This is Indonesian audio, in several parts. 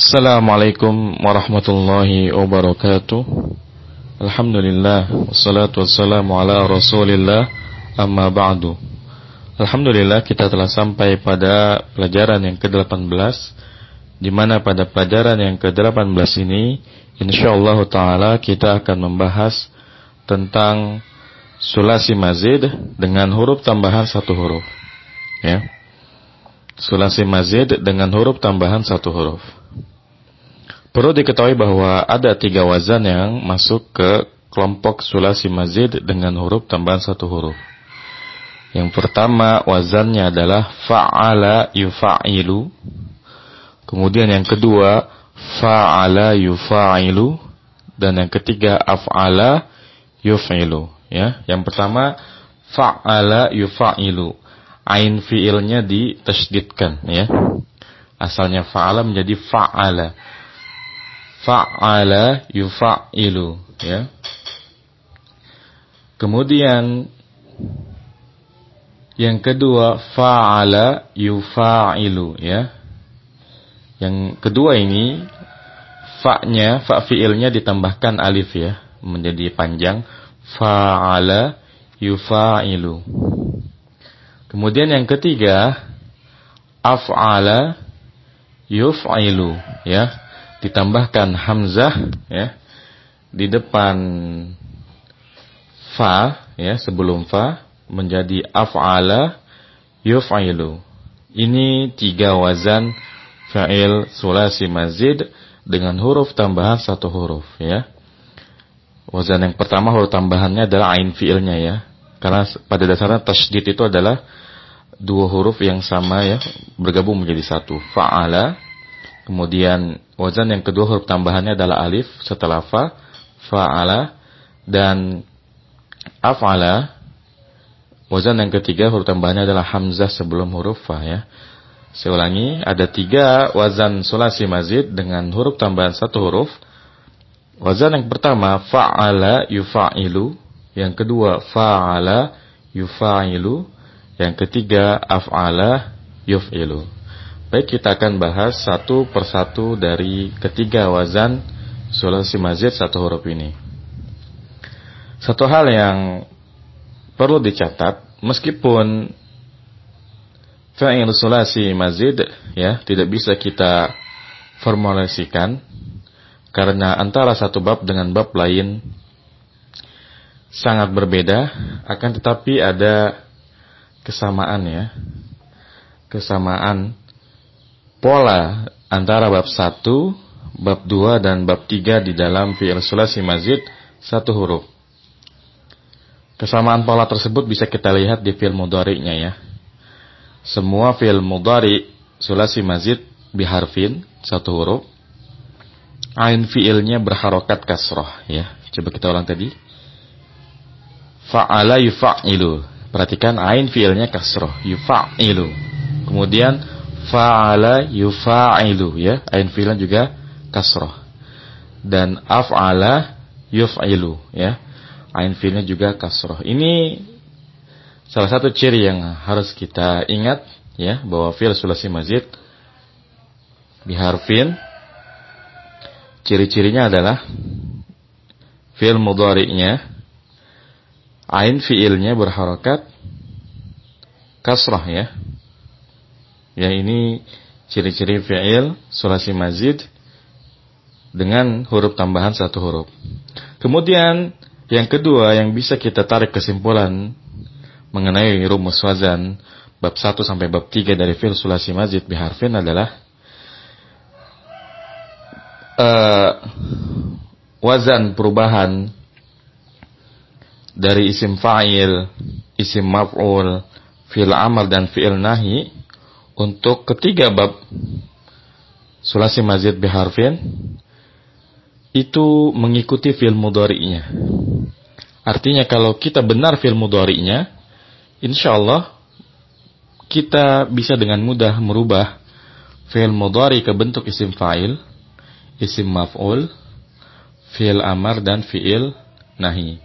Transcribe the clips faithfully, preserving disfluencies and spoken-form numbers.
Assalamualaikum warahmatullahi wabarakatuh. Alhamdulillah, wassalatu wassalamu ala rasulillah, amma ba'du. Alhamdulillah, kita telah sampai pada pelajaran yang ke delapan belas, di mana pada pelajaran yang ke delapan belas ini insyaallah ta'ala kita akan membahas tentang sulasi mazid dengan huruf tambahan satu huruf, ya. Sulasi mazid dengan huruf tambahan satu huruf. Perlu diketahui bahwa ada tiga wazan yang masuk ke kelompok sulasi mazid dengan huruf tambahan satu huruf. Yang pertama wazannya adalah fa'ala yufa'ilu. Kemudian yang kedua fa'ala yufa'ilu. Dan yang ketiga af'ala yuf'ilu. Ya, yang pertama fa'ala yufa'ilu. Ain fi'ilnya ditasydidkan, ya. Asalnya fa'ala menjadi fa'ala. Fa'ala yufa'ilu, ya. Kemudian yang kedua fa'ala yufa'ilu, ya. Yang kedua ini fa-nya, fa fi'ilnya ditambahkan alif, ya, menjadi panjang fa'ala yufa'ilu. Kemudian yang ketiga af'ala yuf'ilu, ya. Ditambahkan hamzah, ya, di depan fa, ya, sebelum fa menjadi af'ala yuf'ilu. Ini tiga wazan fa'il sulasi mazid dengan huruf tambahan satu huruf, ya. Wazan yang pertama huruf tambahannya adalah ain fi'ilnya, ya. Karena pada dasarnya tasydid itu adalah dua huruf yang sama, ya, bergabung menjadi satu, fa'ala. Kemudian wazan yang kedua huruf tambahannya adalah alif setelah fa, fa'ala. Dan af'ala, wazan yang ketiga huruf tambahannya adalah hamzah sebelum huruf fa, ya. Saya ulangi, ada tiga wazan sulasi mazid dengan huruf tambahan satu huruf. Wazan yang pertama fa'ala yufa'ilu, yang kedua fa'ala yufa'ilu, yang ketiga af'ala yuf'ilu. Baik, kita akan bahas satu persatu dari ketiga wazan sulasi mazid satu huruf ini. Satu hal yang perlu dicatat, meskipun fa'il sulasi mazid, ya, tidak bisa kita formulasikan karena antara satu bab dengan bab lain sangat berbeda, akan tetapi ada kesamaan, ya. Kesamaan pola antara bab satu, bab dua, dan bab tiga di dalam fi'il sulasi mazid satu huruf. Kesamaan pola tersebut bisa kita lihat di fi'il mudhari'nya, ya. Semua fi'il mudhari' sulasi mazid biharfin satu huruf. Ain fi'ilnya berharokat kasroh, ya. Coba kita ulang tadi. Fa'ala yufa'ilu. Perhatikan ain fi'ilnya kasroh, yufa'ilu. Kemudian fa'ala yufa'ilu, ya. Ain fi'ilnya juga kasroh. Dan af'ala yuf'ilu, ya. Ain fi'ilnya juga kasroh. Ini salah satu ciri yang harus kita ingat, ya, bahwa fi'il sulasi mazid biharfin, ciri-cirinya adalah fi'il mudhari'nya ain fi'ilnya berharokat kasroh, ya. Ya, ini ciri-ciri fi'il sulasi mazid dengan huruf tambahan satu huruf. Kemudian yang kedua yang bisa kita tarik kesimpulan mengenai rumus wazan bab satu sampai bab tiga dari fi'il sulasi mazid biharfin adalah uh, wazan perubahan dari isim fa'il, isim maf'ul, fi'il amr dan fi'il nahi untuk ketiga bab sulasi mazid biharfin itu mengikuti fi'il mudhari'nya. Artinya kalau kita benar fi'il mudhari'nya, insyaallah kita bisa dengan mudah merubah fi'il mudhari ke bentuk isim fa'il, isim maf'ul, fi'il amr dan fi'il nahi.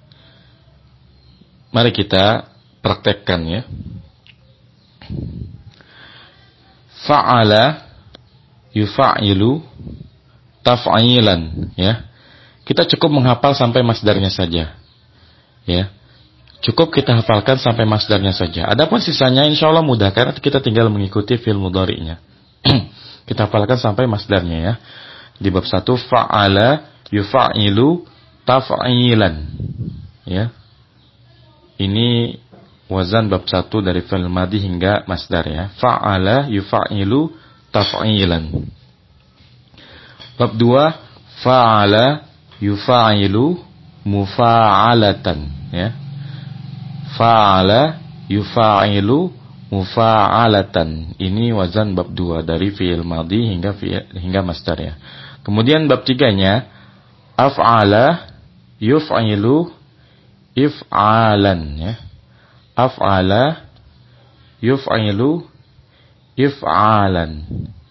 Mari kita praktekkan, ya. Fa'ala yufa'ilu, taf'ilan, ya. Kita cukup menghafal sampai masdarnya saja. Ya. Cukup kita hafalkan sampai masdarnya saja. Adapun sisanya insya Allah mudah karena kita tinggal mengikuti fi'il mudhari'nya. Kita hafalkan sampai masdarnya ya. Di bab satu fa'ala yufa'ilu taf'ilan. Ya. Ini wazan bab satu dari fi'il madhi hingga masdar ya. Fa'ala yufa'ilu taf'ilan. Bab dua fa'ala yufa'ilu mufa'alatan ya. Fa'ala yufa'ilu mufa'alatan. Ini wazan bab dua dari fi'il madhi hingga fi'il, hingga masdar ya. Kemudian bab tiganya af'ala yuf'ilu if'alan ya. Af'ala yuf'ilu if'alan.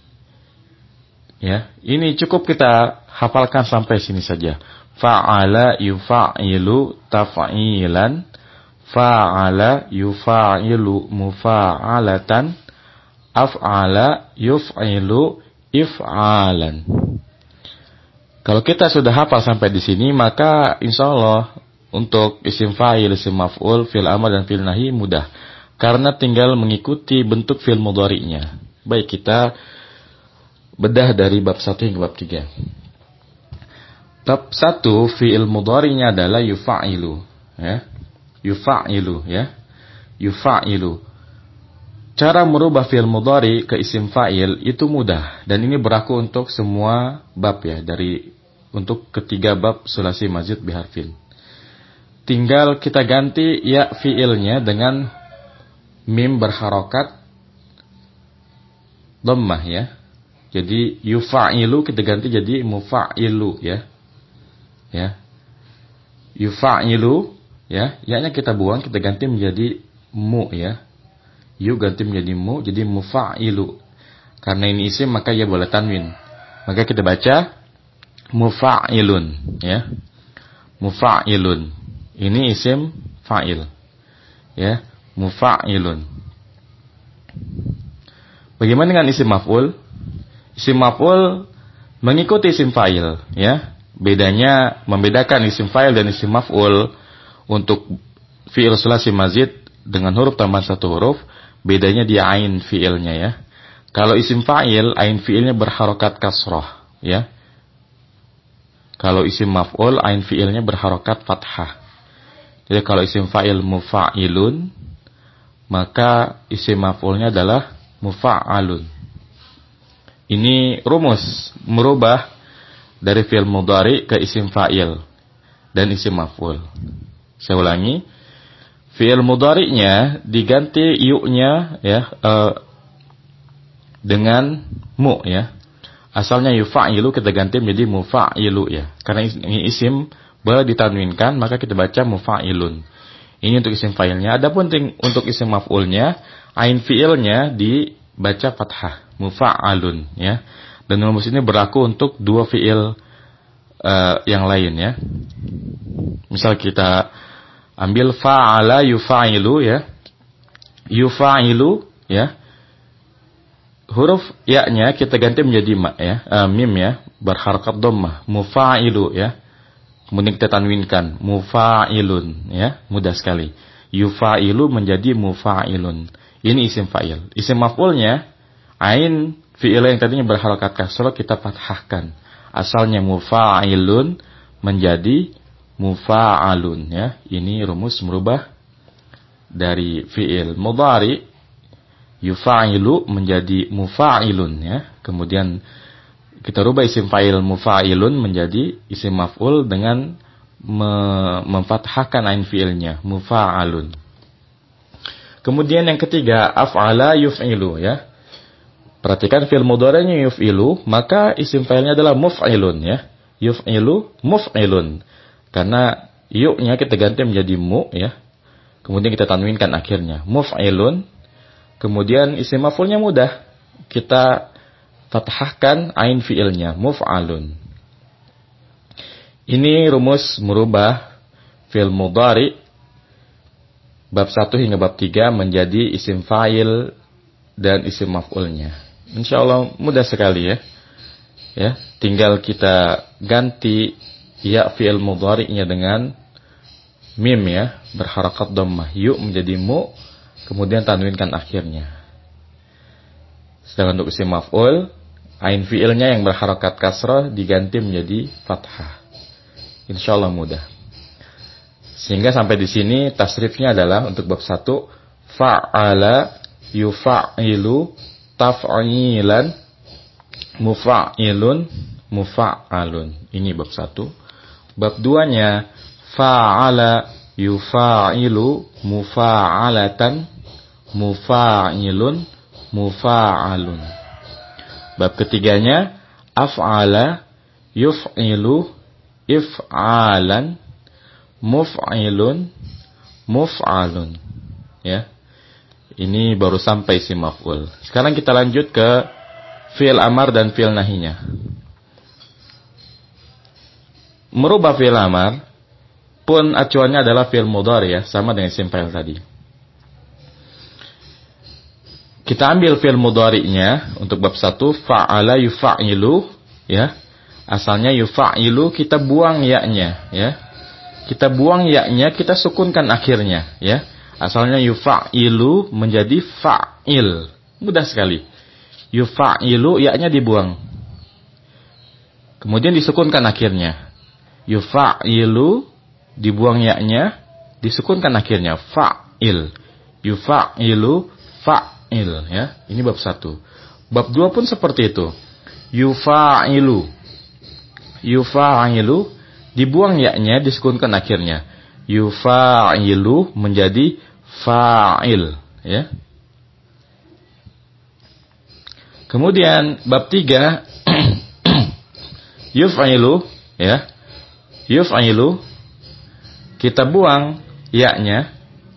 Ya, ini cukup kita hafalkan sampai sini saja. Fa'ala yufa'ilu taf'ilan, fa'ala yufa'ilu mufa'alatan, af'ala yuf'ilu if'alan. Kalau kita sudah hafal sampai di sini, maka insya Allah untuk isim fa'il, isim maf'ul, fi'il amr dan fi'il nahi mudah. Karena tinggal mengikuti bentuk fi'il mudhari'nya. Baik, kita bedah dari bab satu hingga bab tiga. Bab satu fi'il mudhari'nya adalah yufa'ilu ya. Yufa'ilu ya. Yufa'ilu. Cara merubah fi'il mudhari ke isim fa'il itu mudah dan ini berlaku untuk semua bab ya, dari untuk ketiga bab sulasi mazid biharfin. Tinggal kita ganti ya fi'ilnya dengan mim berharokat dhammah ya. Jadi yufa'ilu kita ganti jadi mufa'ilu ya. Ya. Yufa'ilu ya, ya-nya kita buang, kita ganti menjadi mu ya. Yu ganti menjadi mu, jadi mufa'ilu. Karena ini isim maka ya boleh tanwin. Maka kita baca mufa'ilun ya. Mufa'ilun. Ini isim fa'il. Ya, mufa'ilun. Bagaimana dengan isim maf'ul? Isim maf'ul mengikuti isim fa'il ya. Bedanya membedakan isim fa'il dan isim maf'ul untuk fi'il sulasi mazid dengan huruf tambahan satu huruf, bedanya di ain fi'ilnya ya. Kalau isim fa'il, ain fi'ilnya berharokat kasrah ya. Kalau isim maf'ul, ain fi'ilnya berharokat fathah. Jadi kalau isim fa'il mufa'ilun, maka isim maf'ulnya adalah mufa'alun. Ini rumus merubah dari fi'il mudhari ke isim fa'il dan isim maf'ul. Saya ulangi. Fi'il mudhari'nya diganti yu-nya ya uh, dengan mu ya. Asalnya yufa'ilu kita ganti menjadi mufa'ilu ya. Karena ini isim boleh ditanwinkan maka kita baca mufa'ilun. Ini untuk isim fa'ilnya. Adapun untuk isim maf'ulnya, ain fi'ilnya dibaca fathah, mufa'alun ya. Dan rumus ini berlaku untuk dua fi'il uh, yang lain ya. Misal kita ambil fa'ala yufa'ilu ya. Yufa'ilu ya. Huruf ya-nya kita ganti menjadi ma ya, uh, mim ya, berharakat dhammah, mufa'ilu ya. Kemudian kita tanwinkan mufa'ilun ya, mudah sekali. Yufa'ilu menjadi mufa'ilun. Ini isim fa'il. Isim maf'ulnya ain fi'il yang tadinya berharakat kasrah kita fathahkan. Asalnya mufa'ilun menjadi mufa'alun ya. Ini rumus merubah dari fi'il mudhari yufa'ilu menjadi mufa'ilun ya. Kemudian kita rubah isim fa'il mufa'ilun menjadi isim maf'ul dengan me- memfathahkan ain fi'ilnya mufa'alun. Kemudian yang ketiga af'ala yuf'ilu ya. Perhatikan fi'il mudhari'nya yuf'ilu, maka isim fa'ilnya adalah muf'ilun ya. Yuf'ilu muf'ilun. Karena yu-nya kita ganti menjadi mu ya. Kemudian kita tanwinkan akhirnya muf'ilun. Kemudian isim maf'ulnya mudah. Kita fathahkan ain fi'ilnya muf'alun. Ini rumus merubah fi'il mudhari bab satu hingga bab tiga menjadi isim fa'il dan isim maf'ulnya. Insyaallah mudah sekali ya. Ya, tinggal kita ganti ya fi'il mudhari'nya dengan mim ya, berharakat dhammah. Yu menjadi mu, kemudian tanwinkan akhirnya. Sedangkan untuk isim maf'ul, ain fi'ilnya yang berharakat kasrah diganti menjadi fathah. Insyaallah mudah. Sehingga sampai di sini tasrifnya adalah untuk bab satu, fa'ala yufa'ilu taf'ilan mufa'ilun mufa'alun. Ini bab satu. Bab duanya fa'ala yufa'ilu mufa'alatan mufa'ilun mufa'alun. Bab ketiganya af'ala yuf'ilu if'alan muf'ilun muf'alun. Ya. Ini baru sampai si maf'ul. Sekarang kita lanjut ke fi'il amar dan fi'il nahinya. Merubah fi'il amar pun acuannya adalah fi'il mudhari ya, sama dengan isim fa'il tadi. Kita ambil fi'il mudhari'nya untuk bab satu, fa'ala yufa'ilu ya. Asalnya yufa'ilu, kita buang ya-nya ya. Kita buang ya-nya, kita sukunkan akhirnya ya. Asalnya yufa'ilu menjadi fa'il. Mudah sekali. Yufa'ilu, ya-nya dibuang. Kemudian disukunkan akhirnya. Yufa'ilu, dibuang ya-nya, disukunkan akhirnya. Fa'il. Yufa'ilu, fa'il. Ya. Ini bab satu. Bab dua pun seperti itu. Yufa'ilu. Yufa'ilu, dibuang ya-nya, disukunkan akhirnya. Yufa'ilu menjadi fa'il. Ya. Kemudian bab tiga yuf'ilu ya. Yuf'ilu, kita buang ya-nya.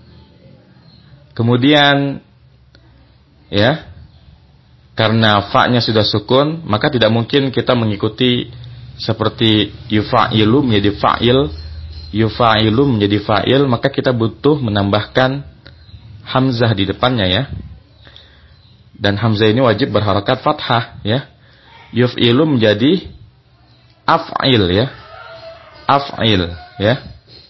Kemudian ya, karena fa-nya sudah sukun, maka tidak mungkin kita mengikuti seperti yufa'ilu menjadi fa'il, yufa'ilu menjadi fa'il, maka kita butuh menambahkan hamzah di depannya ya. Dan hamzah ini wajib berharakat fathah ya. Yuf'ilu menjadi af'il ya. Af'il ya.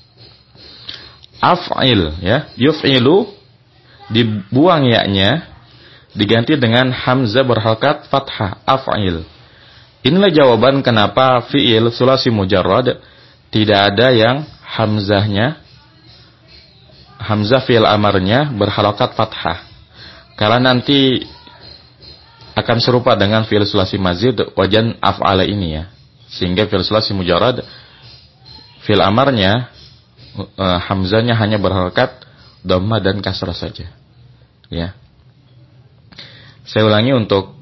Af'il ya. Yuf'ilu, dibuang ya-nya, diganti dengan hamzah berharakat fathah, af'il. Inilah jawaban kenapa fi'il sulasi mujarrad tidak ada yang hamzahnya, hamzah fi'il amarnya berharakat fathah. Karena nanti akan serupa dengan fi'il sulasi mazid wajan af'ala ini ya. Sehingga fi'il sulasi mujarrad fi'il amarnya uh, hamzahnya hanya berharakat dhammah dan kasrah saja. Ya. Saya ulangi untuk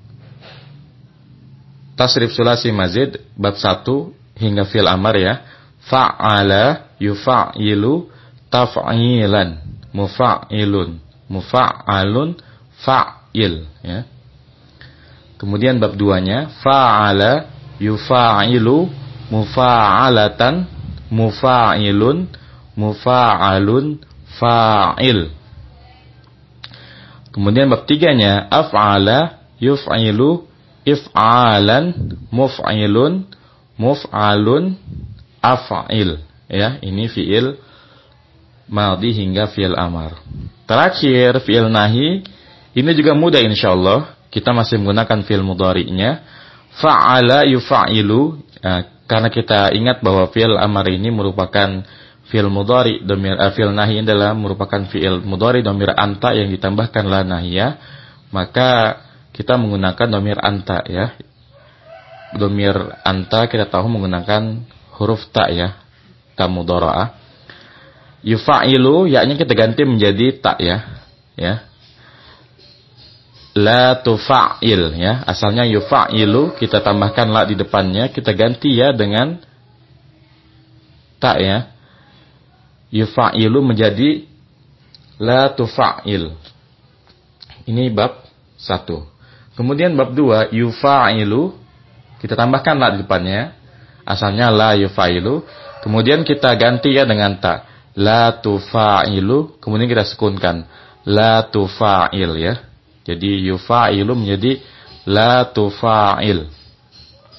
tasrif sulasi mazid bab satu hingga fi'il amar ya. Fa'ala yufa'ilu taf'ilan mufa'ilun mufa'alun fa'il ya. Kemudian bab duanya fa'ala yufa'ilu mufa'alatan mufa'ilun mufa'alun fa'il. Kemudian bab tiganya af'ala yuf'ilu if'alan muf'ilun muf'alun af'il ya. Ini fi'il madhi hingga fi'il amar. Terakhir fi'il nahi, ini juga mudah insyaallah. Kita masih menggunakan fi'il mudhari'nya. Fa'ala yufa'ilu, nah, karena kita ingat bahwa fi'il amar ini merupakan fi'il mudhari, dhamir uh, fi'il nahi adalah merupakan fi'il mudhari dhamir anta yang ditambahkan la nahiyah, maka kita menggunakan dhamir anta ya. Dhamir anta kita tahu menggunakan huruf ta ya, ta mudhara'ah. Yufa'ilu, yaknya kita ganti menjadi ta ya. Ya. La tufa'il ya. Asalnya yufa'ilu, kita tambahkan la di depannya, kita ganti ya dengan ta ya. Yufa'ilu menjadi la tufa'il. Ini bab satu. Kemudian bab dua, yufa'ilu, kita tambahkan la di depannya. Asalnya la yufa'ilu, kemudian kita ganti ya dengan ta. La tufa'ilu, kemudian kita sukunkan la tufa'il ya. Jadi yufa'ilu menjadi la tufa'il.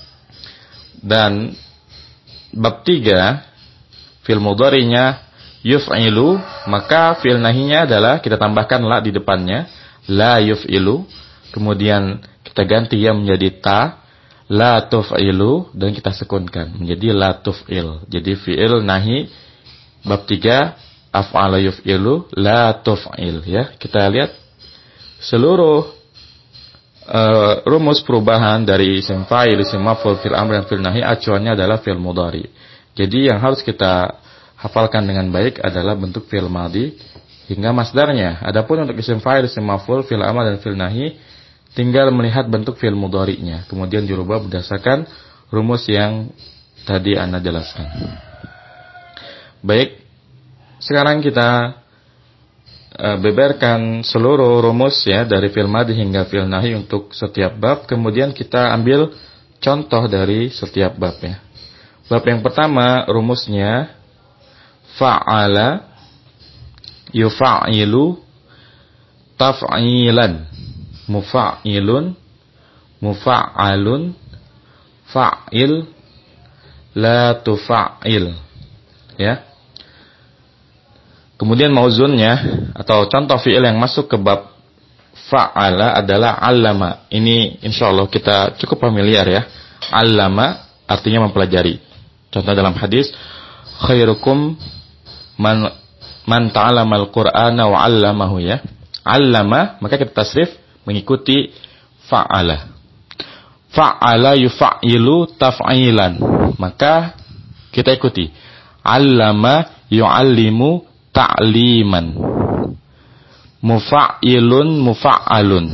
Dan bab tiga, fi'il mudhari'nya yuf'ilu, maka fi'il nahinya adalah kita tambahkan la di depannya, la yuf'ilu. Kemudian kita ganti ya menjadi ta, la tuf'ilu, dan kita sekunkan menjadi la tuf'il. Jadi fi'il nahi bab tiga, af'ala yuf'ilu, la tuf'il ya. Kita lihat seluruh uh, rumus perubahan dari isim fa'il, isim maf'ul, fi'il amr dan fi'il nahi acuannya adalah fi'il mudhari. Jadi yang harus kita hafalkan dengan baik adalah bentuk fi'il madhi hingga masdarnya. Adapun untuk isim fa'il, isim maf'ul, fi'il amr dan fi'il nahi tinggal melihat bentuk fi'il mudhari'nya, kemudian dirubah berdasarkan rumus yang tadi Anda jelaskan. Baik, sekarang kita uh, beberkan seluruh rumus ya dari fi'il madhi hingga fi'il nahi untuk setiap bab, kemudian kita ambil contoh dari setiap bab ya. Bab yang pertama rumusnya fa'ala yufa'ilu taf'ilan, mufa'ilun, mufa'alun, fa'il, la tufa'il ya. Kemudian mauzunnya atau contoh fi'il yang masuk ke bab fa'ala adalah allama. Ini insyaallah kita cukup familiar ya. Allama artinya mempelajari. Contoh dalam hadis, khairukum man man ta'allamal Qur'ana wa 'allamahu ya. Allama, maka kita tasrif mengikuti fa'ala. Fa'ala yufa'ilu taf'ilan. Maka kita ikuti. Allama yu'allimu ta'liman. Mufa'ilun mufa'alun.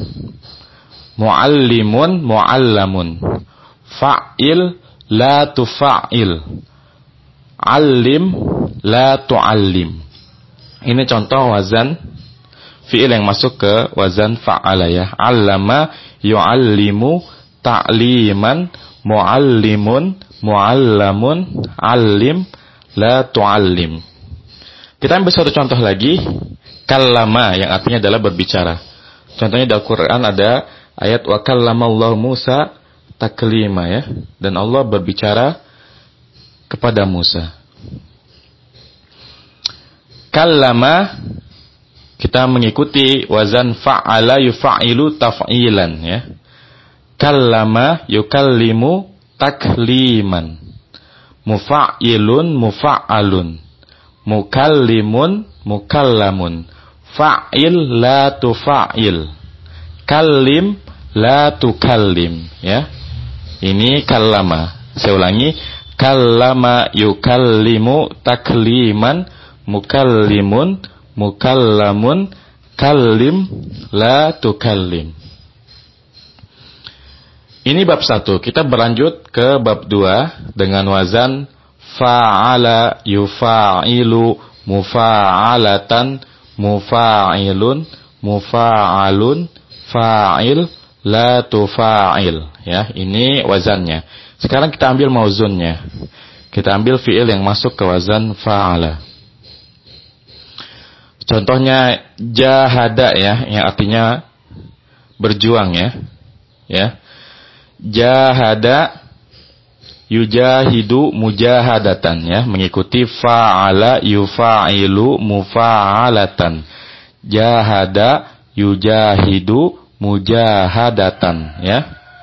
Mu'allimun mu'allamun. Fa'il la tufa'il. Allim la tu'allim. Ini contoh wazan fi'il yang masuk ke wazan fa'ala ya. Allama yu'allimu ta'liman, mu'allimun mu'allamun, allim la tu'allim. Kita ambil satu contoh lagi, kallama yang artinya adalah berbicara. Contohnya di Al-Qur'an ada ayat wa kallamallahu Musa taklima ya, dan Allah berbicara kepada Musa. Kallama kita mengikuti wazan fa'ala yufa'ilu taf'ilan ya. Kallama yukallimu takliman. Mufa'ilun mufa'alun. Mukallimun mukallamun. Fa'il la tufa'il. Kallim la tukallim ya. Ini kallama. Saya ulangi, kallama yukallimu takliman, mukallimun mukallamun, kallim la tukallim. Ini bab satu. Kita berlanjut ke bab dua dengan wazan fa'ala yufa'ilu mufa'alatan, mufa'ilun mufa'alun, fa'il la tufa'il ya. Ini wazannya. Sekarang kita ambil mauzunnya. Kita ambil fi'il yang masuk ke wazan fa'ala. Contohnya jahada ya, yang artinya berjuang ya. Ya. Jahada yujahidu mujahadatan ya, mengikuti fa'ala yufa'ilu mufa'alatan. Jahada yujahidu mujahadatan ya.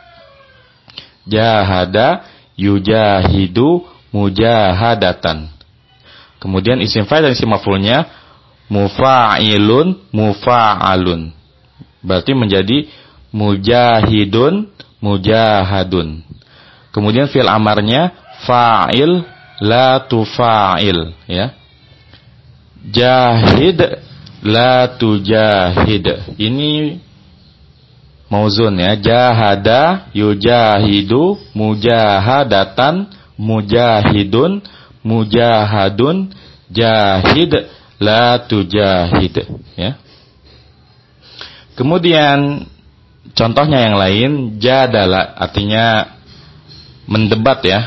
Jahada yujahidu mujahadatan. Kemudian isim fa'il dan isim maf'ulnya mufa'ilun mufa'alun. Berarti menjadi mujahidun mujahadun. Kemudian fi'il amarnya fa'il la tufa'il ya. Jahid la tujahid. Ini mauzun ya. Jahada yujahidu mujahadatan, mujahidun mujahadun, jahid la tujahid ya. Kemudian contohnya yang lain, jadala artinya mendebat ya.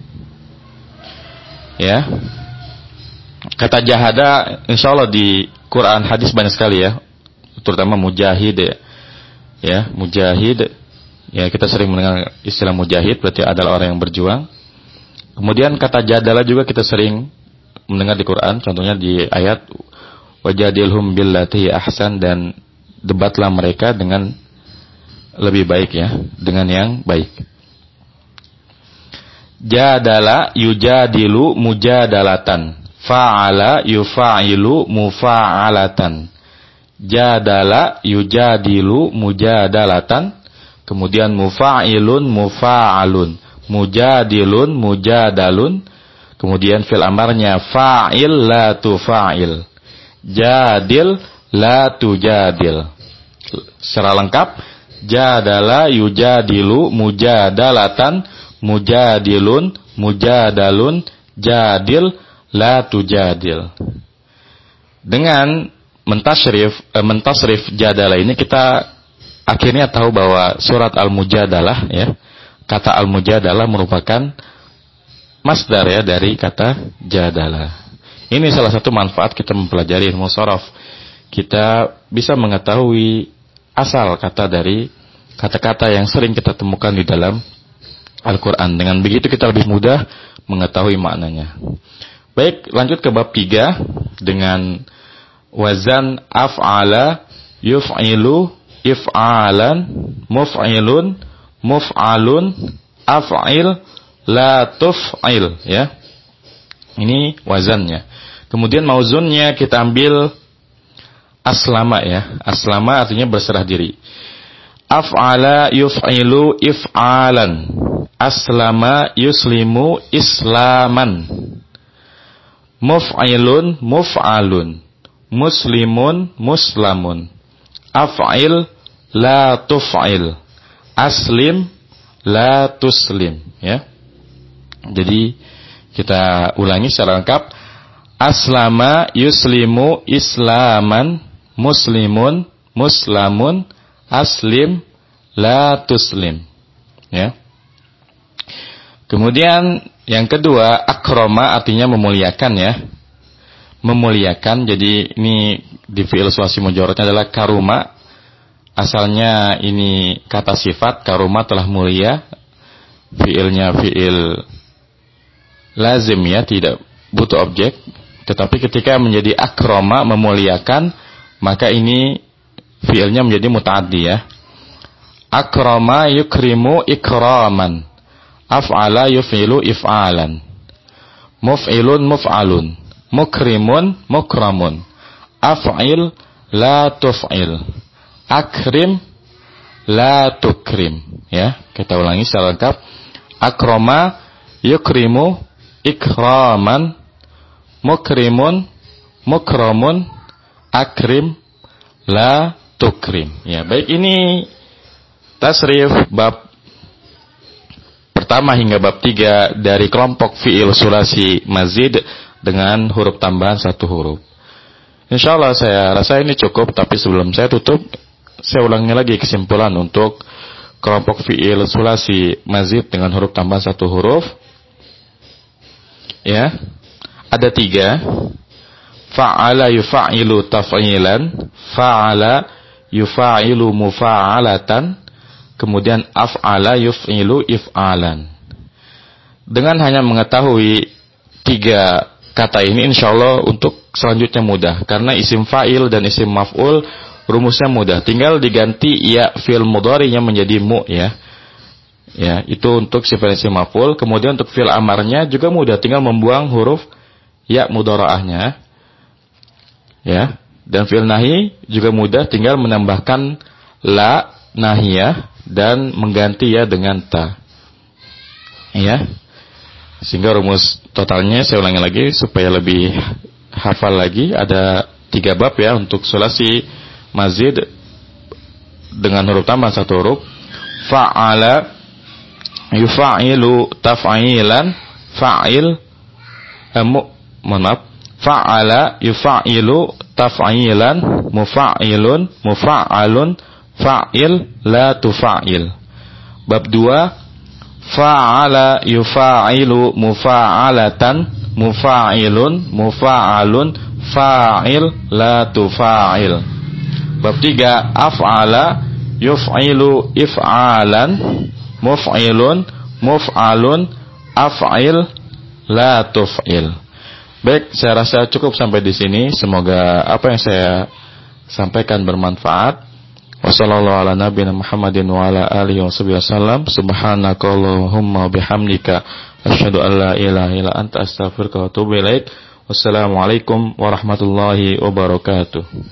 Ya. Kata jahada insyaallah di Quran hadis banyak sekali ya. Terutama mujahid ya. Ya, mujahid Ya, kita sering mendengar istilah mujahid, berarti adalah orang yang berjuang. Kemudian kata jadala juga kita sering mendengar di Quran, contohnya di ayat wajadilhum billati ahsan, dan debatlah mereka dengan lebih baik ya, dengan yang baik. Jadala yujadilu mujadalatan, fa'ala yufa'ilu mufa'alatan. Jadala yujadilu mujadalatan, kemudian mufa'ilun mufa'alun, mujadilun mujadalun, kemudian fil amarnya fa'il la tufa'il, jadil la tujadil. Secara lengkap, jadala yujadilu mujadalatan, mujadilun mujadalun, jadil la tujadil. Dengan mentasrif eh, mentasrif jadala ini kita akhirnya tahu bahwa surat Al-Mujadalah ya, kata Al-Mujadalah merupakan masdar ya dari kata jadala. Ini salah satu manfaat kita mempelajari ilmu sharaf. Kita bisa mengetahui asal kata dari kata-kata yang sering kita temukan di dalam Al-Quran. Dengan begitu kita lebih mudah mengetahui maknanya. Baik, lanjut ke bab tiga dengan wazan af'ala yuf'ilu if'alan muf'ilun muf'alun af'il la tuf'il ya. Ini wazannya. Kemudian mauzunnya kita ambil aslama ya. Aslama artinya berserah diri. Af'ala yuf'ilu if'alan, aslama yuslimu islaman, muf'ilun muf'alun, muslimun muslamun, af'il la tuf'il, aslim la tuslim ya. Jadi kita ulangi secara lengkap. Aslama yuslimu islaman, muslimun muslamun, aslim la tuslim ya. Kemudian yang kedua, akroma artinya memuliakan ya. Memuliakan, jadi ini di fi'il sulasi mujarradnya adalah karuma. Asalnya ini kata sifat, karuma telah mulia. Fi'ilnya fi'il lazim ya, tidak butuh objek. Tetapi ketika menjadi akroma, memuliakan, maka ini fi'ilnya menjadi muta'addi ya. Akrama yukrimu ikraman, af'ala yuf'ilu if'alan, muf'ilun muf'alun, mukrimun mukramun, af'il la tuf'il, akrim la tukrim ya. Kita ulangi secara lengkap. Akrama yukrimu ikraman, mukrimun mukramun, akrim la tukrim ya. Baik, ini tasrif bab pertama hingga bab tiga dari kelompok fi'il sulasi mazid dengan huruf tambahan satu huruf. Insyaallah saya rasa ini cukup, tapi sebelum saya tutup, saya ulangi lagi kesimpulan untuk kelompok fi'il sulasi mazid dengan huruf tambahan satu huruf. Ya, ada tiga. Fa'ala yufa'ilu taf'ilan, fa'ala yufa'ilu mufa'alatan, kemudian af'ala yuf'ilu if'alan. Dengan hanya mengetahui tiga kata ini, insyaallah untuk selanjutnya mudah. Karena isim fa'il dan isim maf'ul rumusnya mudah. Tinggal diganti ya fi'il mudhari'nya menjadi mu ya. Ya, itu untuk sifat isim maf'ul. Kemudian untuk fi'il amarnya juga mudah. Tinggal membuang huruf ya mudhara'ahnya. Ya. Dan fi'il nahi juga mudah. Tinggal menambahkan la nahiyah dan mengganti ya dengan ta. Ya. Sehingga rumus totalnya saya ulangi lagi supaya lebih hafal lagi. Ada tiga bab ya untuk sulasi mazid dengan huruf tambah satu huruf. Fa'ala yufa'ilu taf'ilan, fa'il eh, mu, mohon maaf. Fa'ala yufa'ilu taf'ilan, mufa'ilun mufa'alun, fa'il la tufa'il. Bab dua, fa'ala yufa'ilu mufa'alatan, mufa'ilun mufa'alun, fa'il la tufa'il. Bab tiga, af'ala yuf'ilu if'alan, muf'ilun, muf'alun, af'il, la tuf'il. Baik, saya rasa cukup sampai di sini. Semoga apa yang saya sampaikan bermanfaat. Wassallallahu ala nabiyina Muhammadin wa ala alihi wasallam. Subhanakallahumma bihamdika asyhadu an la ilaha illa anta astaghfiruka wa atubu ilaik. Wassalamualaikum warahmatullahi wabarakatuh.